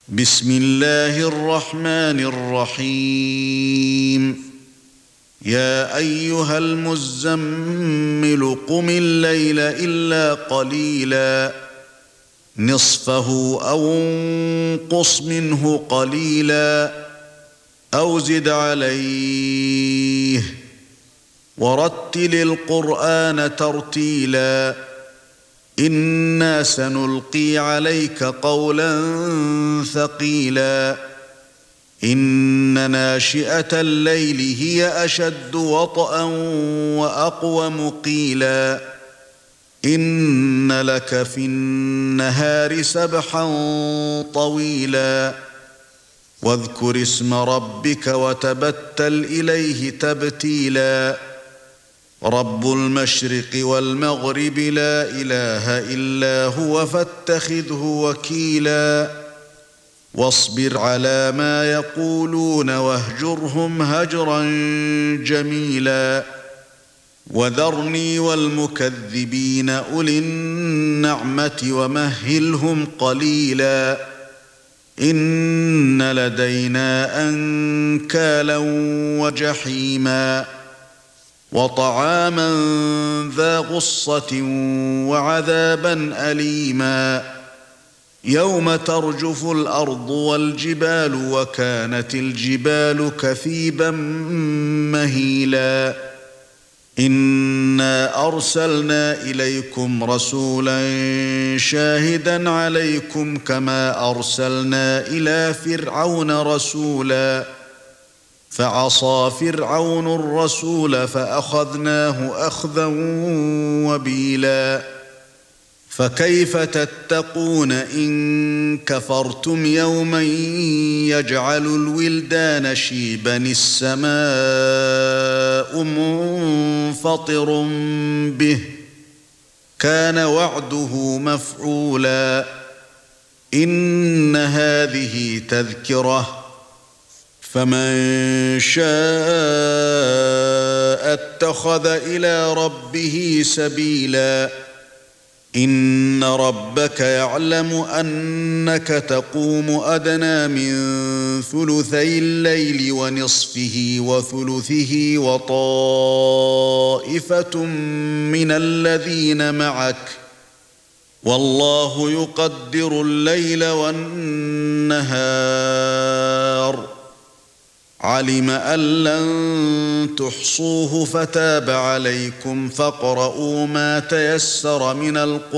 بسم الله الرحمن الرحيم يا أيها المزمل قم الليل إلا قليلا نصفه أو انقص منه قليلا أو زد عليه ورتل القرآن ترتيلا إنا سنلقي عليك قولا ثقيلا إن ناشئة الليل هي أشد وطئا وأقوم قيلا إن لك في النهار سبحا طويلا واذكر اسم ربك وتبتل إليه تبتيلا رب المشرق والمغرب لا إله إلا هو فاتخذه وكيلا واصبر على ما يقولون واهجرهم هجرا جميلا وذرني والمكذبين أولي النعمة ومهلهم قليلا إن لدينا أنكالا وجحيما وطعاما ذا غصة وعذابا أليما يوم ترجف الأرض والجبال وكانت الجبال كثيبا مهيلا إنا أرسلنا إليكم رسولا شاهدا عليكم كما أرسلنا إلى فرعون رسولا فعصى فرعون الرسول فأخذناه أخذا وبيلا فكيف تتقون إن كفرتم يوما يجعل الولدان شيبا السماء منفطر به كان وعده مفعولا إن هذه تذكرة فمن شاء اتخذ إلى ربه سبيلا إن ربك يعلم أنك تقوم أدنى من ثلثي الليل ونصفه وثلثه وطائفة من الذين معك والله يقدر الليل والنهار علم أن لن تحصوه فتاب عليكم فاقرؤوا ما تيسر من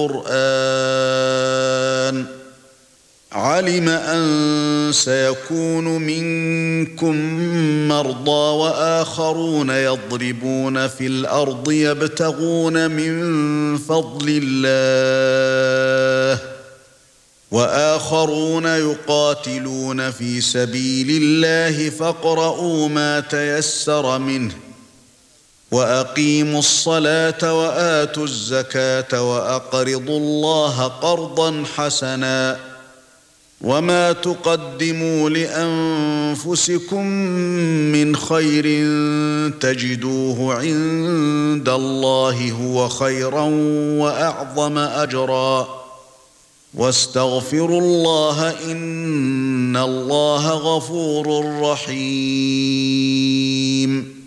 القرآن علم أن سيكون منكم مرضى وآخرون يضربون في الأرض يبتغون من فضل الله وآخرون يقاتلون في سبيل الله فاقرؤوا ما تيسر منه وأقيموا الصلاة وآتوا الزكاة وأقرضوا الله قرضا حسنا وما تقدموا لأنفسكم من خير تجدوه عند الله هو خيرا وأعظم أجرا واستغفروا الله إن الله غفور رحيم